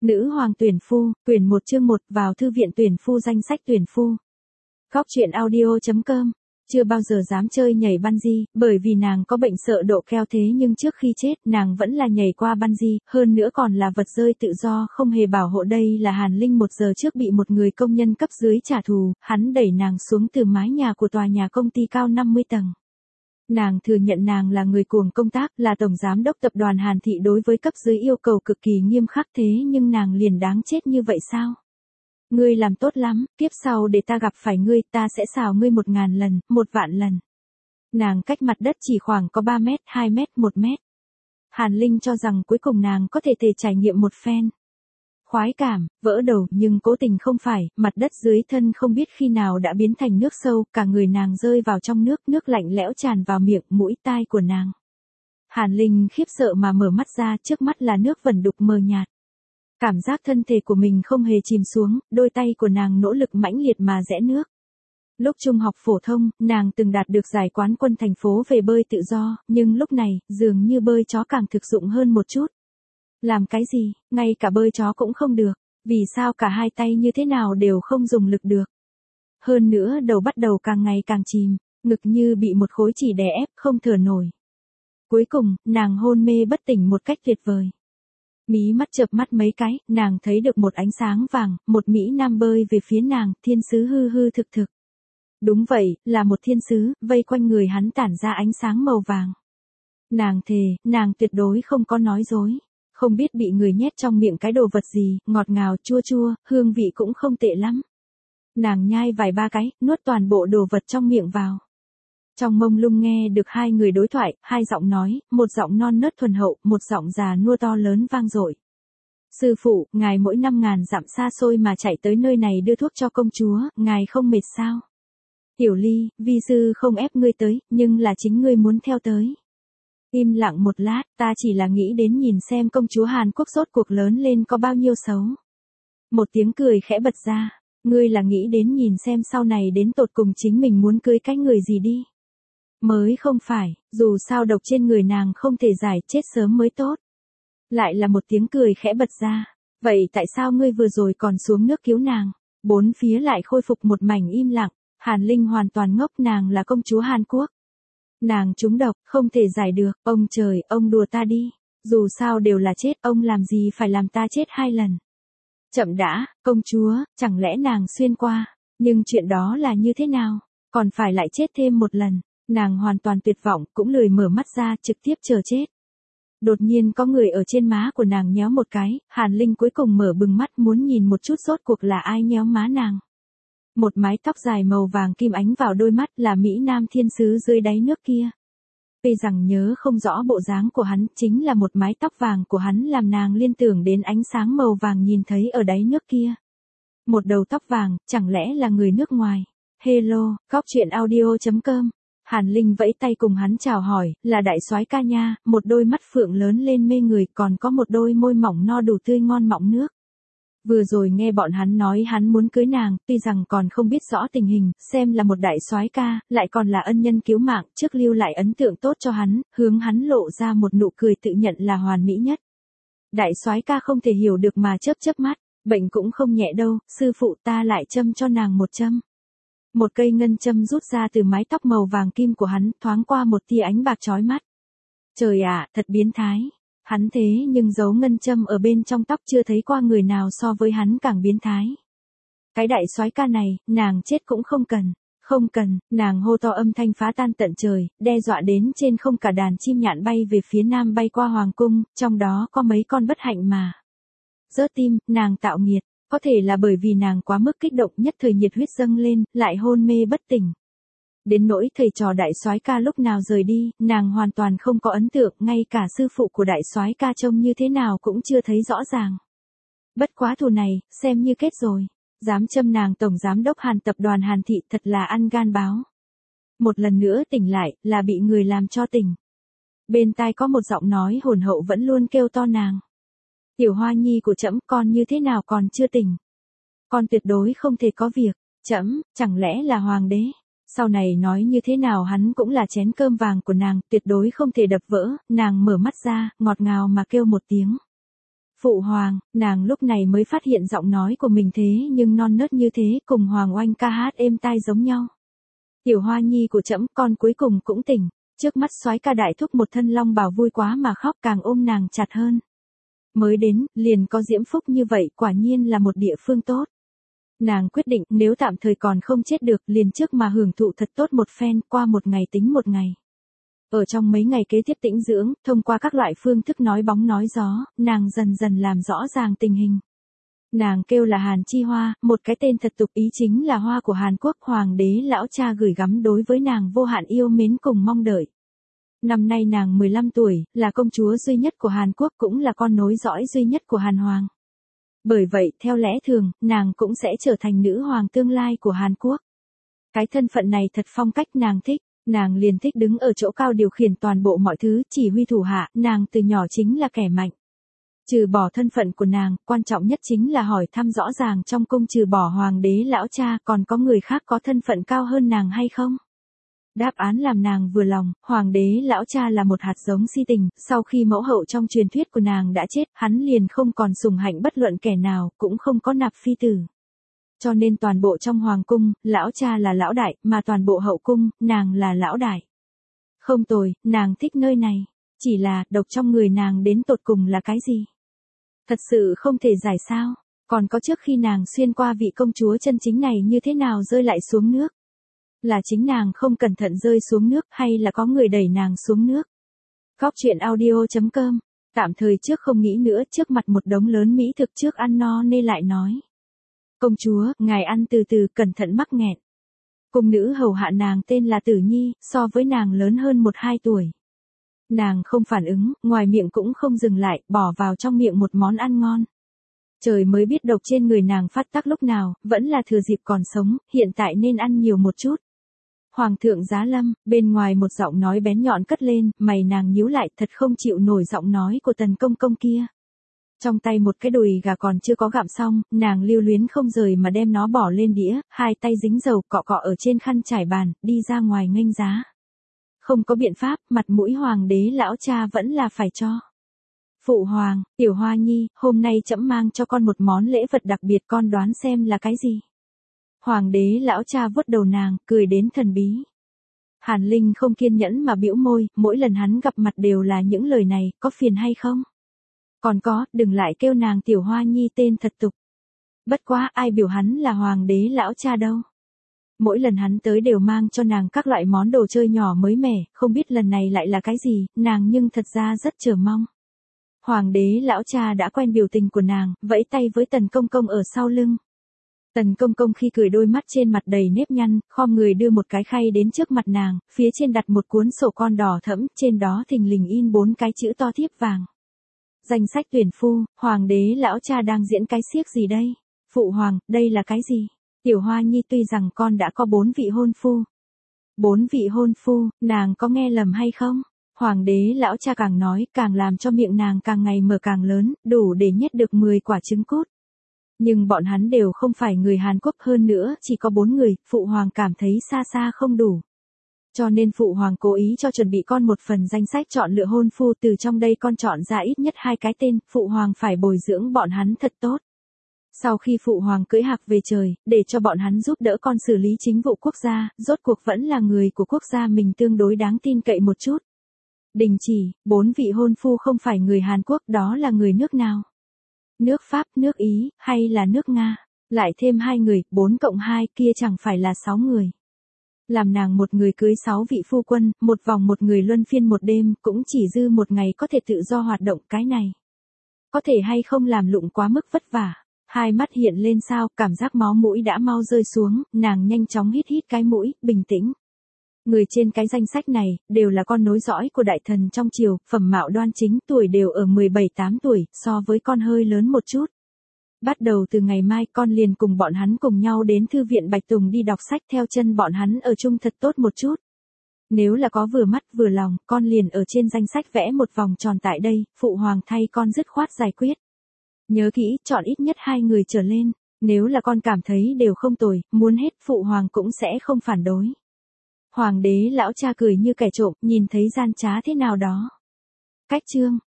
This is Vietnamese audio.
Nữ hoàng tuyển phu, quyển 1 chương 1 vào thư viện tuyển phu danh sách tuyển phu. Góc truyện audio.com. Chưa bao giờ dám chơi nhảy bungee, bởi vì nàng có bệnh sợ độ keo thế nhưng trước khi chết nàng vẫn là nhảy qua bungee, hơn nữa còn là vật rơi tự do không hề bảo hộ. Đây là Hàn Linh 1 giờ trước bị một người công nhân cấp dưới trả thù, hắn đẩy nàng xuống từ mái nhà của tòa nhà công ty cao 50 tầng. Nàng thừa nhận nàng là người cuồng công tác, là tổng giám đốc tập đoàn Hàn Thị, đối với cấp dưới yêu cầu cực kỳ nghiêm khắc, thế nhưng nàng liền đáng chết như vậy sao? Ngươi làm tốt lắm, tiếp sau để ta gặp phải ngươi, ta sẽ xào ngươi 1000 lần, 1.000.000 lần. Nàng cách mặt đất chỉ khoảng có 3 mét, 2 mét, 1 mét. Hàn Linh cho rằng cuối cùng nàng có thể trải nghiệm một phen khoái cảm, vỡ đầu, nhưng cố tình không phải, mặt đất dưới thân không biết khi nào đã biến thành nước sâu, cả người nàng rơi vào trong nước, nước lạnh lẽo tràn vào miệng, mũi, tai của nàng. Hàn Linh khiếp sợ mà mở mắt ra, trước mắt là nước vẩn đục mờ nhạt. Cảm giác thân thể của mình không hề chìm xuống, đôi tay của nàng nỗ lực mãnh liệt mà rẽ nước. Lúc trung học phổ thông, nàng từng đạt được giải quán quân thành phố về bơi tự do, nhưng lúc này, dường như bơi chó càng thực dụng hơn một chút. Làm cái gì, ngay cả bơi chó cũng không được, vì sao cả hai tay như thế nào đều không dùng lực được. Hơn nữa đầu bắt đầu càng ngày càng chìm, ngực như bị một khối chỉ đè ép không thở nổi. Cuối cùng, nàng hôn mê bất tỉnh một cách tuyệt vời. Mí mắt chợp mắt mấy cái, nàng thấy được một ánh sáng vàng, một mỹ nam bơi về phía nàng, thiên sứ hư hư thực thực. Đúng vậy, là một thiên sứ, vây quanh người hắn tản ra ánh sáng màu vàng. Nàng thề, nàng tuyệt đối không có nói dối. Không biết bị người nhét trong miệng cái đồ vật gì, ngọt ngào, chua chua, hương vị cũng không tệ lắm. Nàng nhai vài ba cái, nuốt toàn bộ đồ vật trong miệng vào. Trong mông lung nghe được hai người đối thoại, hai giọng nói, một giọng non nớt thuần hậu, một giọng già nua to lớn vang dội. Sư phụ, ngài mỗi 5.000 dặm xa xôi mà chạy tới nơi này đưa thuốc cho công chúa, ngài không mệt sao? Tiểu Ly, vi sư không ép ngươi tới, nhưng là chính ngươi muốn theo tới. Im lặng một lát, ta chỉ là nghĩ đến nhìn xem công chúa Hàn Quốc rốt cuộc lớn lên có bao nhiêu xấu. Một tiếng cười khẽ bật ra, ngươi là nghĩ đến nhìn xem sau này đến tột cùng chính mình muốn cưới cái người gì đi. Mới không phải, dù sao độc trên người nàng không thể giải, chết sớm mới tốt. Lại là một tiếng cười khẽ bật ra, vậy tại sao ngươi vừa rồi còn xuống nước cứu nàng? Bốn phía lại khôi phục một mảnh im lặng, Hàn Linh hoàn toàn ngốc, nàng là công chúa Hàn Quốc. Nàng trúng độc, không thể giải được, ông trời, ông đùa ta đi, dù sao đều là chết, ông làm gì phải làm ta chết 2 lần. Chậm đã, công chúa, chẳng lẽ nàng xuyên qua, nhưng chuyện đó là như thế nào, còn phải lại chết thêm 1 lần. Nàng hoàn toàn tuyệt vọng, cũng lười mở mắt ra, trực tiếp chờ chết. Đột nhiên có người ở trên má của nàng nhéo một cái, Hàn Linh cuối cùng mở bừng mắt muốn nhìn một chút rốt cuộc là ai nhéo má nàng. Một mái tóc dài màu vàng kim ánh vào đôi mắt, là Mỹ Nam thiên sứ dưới đáy nước kia. Tuy rằng nhớ không rõ bộ dáng của hắn, chính là một mái tóc vàng của hắn làm nàng liên tưởng đến ánh sáng màu vàng nhìn thấy ở đáy nước kia. Một đầu tóc vàng, chẳng lẽ là người nước ngoài? Hello, góc truyện audio.com. Hàn Linh vẫy tay cùng hắn chào hỏi, là đại soái ca nha, một đôi mắt phượng lớn lên mê người, còn có một đôi môi mỏng no đủ tươi ngon mọng nước. Vừa rồi nghe bọn hắn nói hắn muốn cưới nàng, tuy rằng còn không biết rõ tình hình, xem là một đại soái ca, lại còn là ân nhân cứu mạng, trước lưu lại ấn tượng tốt cho hắn, hướng hắn lộ ra một nụ cười tự nhận là hoàn mỹ nhất. Đại soái ca không thể hiểu được mà chớp chớp mắt, bệnh cũng không nhẹ đâu, sư phụ, ta lại châm cho nàng một châm. Một cây ngân châm rút ra từ mái tóc màu vàng kim của hắn, thoáng qua một tia ánh bạc chói mắt. Trời ạ, thật biến thái. Hắn thế nhưng giấu ngân châm ở bên trong tóc, chưa thấy qua người nào so với hắn càng biến thái. Cái đại soái ca này, nàng chết cũng không cần. Không cần, nàng hô to, âm thanh phá tan tận trời, đe dọa đến trên không cả đàn chim nhạn bay về phía nam, bay qua hoàng cung, trong đó có mấy con bất hạnh mà rớt tim, nàng tạo nghiệt. Có thể là bởi vì nàng quá mức kích động, nhất thời nhiệt huyết dâng lên, lại hôn mê bất tỉnh. Đến nỗi thầy trò đại soái ca lúc nào rời đi, nàng hoàn toàn không có ấn tượng, ngay cả sư phụ của đại soái ca trông như thế nào cũng chưa thấy rõ ràng. Bất quá thù này, xem như kết rồi. Dám châm nàng tổng giám đốc Hàn tập đoàn Hàn Thị, thật là ăn gan báo. Một lần nữa tỉnh lại, là bị người làm cho tỉnh. Bên tai có một giọng nói hồn hậu vẫn luôn kêu to nàng. Tiểu Hoa Nhi của trẫm, con như thế nào còn chưa tỉnh? Con tuyệt đối không thể có việc. Trẫm, chẳng lẽ là hoàng đế? Sau này nói như thế nào hắn cũng là chén cơm vàng của nàng, tuyệt đối không thể đập vỡ. Nàng mở mắt ra, ngọt ngào mà kêu một tiếng. Phụ hoàng, nàng lúc này mới phát hiện giọng nói của mình thế nhưng non nớt như thế cùng Hoàng Oanh ca hát êm tai giống nhau. Tiểu Hoa Nhi của trẫm, con cuối cùng cũng tỉnh. Trước mắt soái ca đại thúc một thân long bào vui quá mà khóc, càng ôm nàng chặt hơn. Mới đến, liền có diễm phúc như vậy, quả nhiên là một địa phương tốt. Nàng quyết định nếu tạm thời còn không chết được liền trước mà hưởng thụ thật tốt một phen, qua một ngày tính một ngày. Ở trong mấy ngày kế tiếp tĩnh dưỡng, thông qua các loại phương thức nói bóng nói gió, nàng dần dần làm rõ ràng tình hình. Nàng kêu là Hàn Chi Hoa, một cái tên thật tục, ý chính là hoa của Hàn Quốc. Hoàng đế lão cha gửi gắm đối với nàng vô hạn yêu mến cùng mong đợi. Năm nay nàng 15 tuổi, là công chúa duy nhất của Hàn Quốc, cũng là con nối dõi duy nhất của Hàn Hoàng. Bởi vậy, theo lẽ thường, nàng cũng sẽ trở thành nữ hoàng tương lai của Hàn Quốc. Cái thân phận này thật phong cách, nàng thích. Nàng liền thích đứng ở chỗ cao điều khiển toàn bộ mọi thứ, chỉ huy thủ hạ, nàng từ nhỏ chính là kẻ mạnh. Trừ bỏ thân phận của nàng, quan trọng nhất chính là hỏi thăm rõ ràng trong cung trừ bỏ hoàng đế lão cha còn có người khác có thân phận cao hơn nàng hay không. Đáp án làm nàng vừa lòng, hoàng đế lão cha là một hạt giống si tình, sau khi mẫu hậu trong truyền thuyết của nàng đã chết, hắn liền không còn sủng hạnh bất luận kẻ nào, cũng không có nạp phi tử. Cho nên toàn bộ trong hoàng cung, lão cha là lão đại, mà toàn bộ hậu cung, nàng là lão đại. Không tồi, nàng thích nơi này. Chỉ là, độc trong người nàng đến tột cùng là cái gì? Thật sự không thể giải sao. Còn có trước khi nàng xuyên qua vị công chúa chân chính này như thế nào rơi lại xuống nước? Là chính nàng không cẩn thận rơi xuống nước hay là có người đẩy nàng xuống nước? Góc truyện audio.com. Tạm thời trước không nghĩ nữa, trước mặt một đống lớn mỹ thực trước ăn no nên lại nói. Công chúa, ngài ăn từ từ, cẩn thận mắc nghẹn. Cung nữ hầu hạ nàng tên là Tử Nhi, so với nàng lớn hơn 1-2 tuổi. Nàng không phản ứng, ngoài miệng cũng không dừng lại, bỏ vào trong miệng một món ăn ngon. Trời mới biết độc trên người nàng phát tác lúc nào, vẫn là thừa dịp còn sống, hiện tại nên ăn nhiều một chút. Hoàng thượng giá lâm, bên ngoài một giọng nói bén nhọn cất lên, mày nàng nhíu lại, thật không chịu nổi giọng nói của Tần công công kia. Trong tay một cái đùi gà còn chưa có gặm xong, nàng lưu luyến không rời mà đem nó bỏ lên đĩa, hai tay dính dầu cọ cọ ở trên khăn trải bàn, đi ra ngoài nghênh giá. Không có biện pháp, mặt mũi hoàng đế lão cha vẫn là phải cho. Phụ hoàng, Tiểu Hoa Nhi, hôm nay trẫm mang cho con một món lễ vật đặc biệt, con đoán xem là cái gì? Hoàng đế lão cha vuốt đầu nàng, cười đến thần bí. Hàn Linh không kiên nhẫn mà bĩu môi, mỗi lần hắn gặp mặt đều là những lời này, có phiền hay không? Còn có, đừng lại kêu nàng Tiểu Hoa Nhi tên thật tục. Bất quá, ai biểu hắn là hoàng đế lão cha đâu. Mỗi lần hắn tới đều mang cho nàng các loại món đồ chơi nhỏ mới mẻ, không biết lần này lại là cái gì, nàng nhưng thật ra rất chờ mong. Hoàng đế lão cha đã quen biểu tình của nàng, vẫy tay với Tần công công ở sau lưng. Tần công công khi cười đôi mắt trên mặt đầy nếp nhăn, khom người đưa một cái khay đến trước mặt nàng, phía trên đặt một cuốn sổ con đỏ thẫm, trên đó thình lình in 4 cái chữ to thiếp vàng. Danh sách tuyển phu, hoàng đế lão cha đang diễn cái xiếc gì đây? Phụ hoàng, đây là cái gì? Tiểu Hoa Nhi, tuy rằng con đã có 4 vị hôn phu. 4 vị hôn phu, nàng có nghe lầm hay không? Hoàng đế lão cha càng nói, càng làm cho miệng nàng càng ngày mở càng lớn, đủ để nhét được 10 quả trứng cút. Nhưng bọn hắn đều không phải người Hàn Quốc, hơn nữa, chỉ có 4 người, phụ hoàng cảm thấy xa xa không đủ. Cho nên phụ hoàng cố ý cho chuẩn bị con một phần danh sách chọn lựa hôn phu, từ trong đây con chọn ra ít nhất 2 cái tên, phụ hoàng phải bồi dưỡng bọn hắn thật tốt. Sau khi phụ hoàng cưỡi hạc về trời, để cho bọn hắn giúp đỡ con xử lý chính vụ quốc gia, rốt cuộc vẫn là người của quốc gia mình tương đối đáng tin cậy một chút. Đình chỉ, 4 vị hôn phu không phải người Hàn Quốc, đó là người nước nào? Nước Pháp, nước Ý, hay là nước Nga? Lại thêm 2 người, 4 cộng 2 kia chẳng phải là 6 người. Làm nàng một người cưới 6 vị phu quân, một vòng một người luân phiên một đêm, cũng chỉ dư một ngày có thể tự do hoạt động, cái này. Có thể hay không làm lụng quá mức vất vả. Hai mắt hiện lên sao, cảm giác máu mũi đã mau rơi xuống, nàng nhanh chóng hít hít cái mũi, bình tĩnh. Người trên cái danh sách này, đều là con nối dõi của đại thần trong triều, phẩm mạo đoan chính, tuổi đều ở 17-8 tuổi, so với con hơi lớn một chút. Bắt đầu từ ngày mai con liền cùng bọn hắn cùng nhau đến thư viện Bạch Tùng đi đọc sách, theo chân bọn hắn ở chung thật tốt một chút. Nếu là có vừa mắt vừa lòng, con liền ở trên danh sách vẽ một vòng tròn tại đây, phụ hoàng thay con dứt khoát giải quyết. Nhớ kỹ, chọn ít nhất 2 người trở lên, nếu là con cảm thấy đều không tồi, muốn hết, phụ hoàng cũng sẽ không phản đối. Hoàng đế lão cha cười như kẻ trộm, nhìn thấy gian trá thế nào đó. Cách chương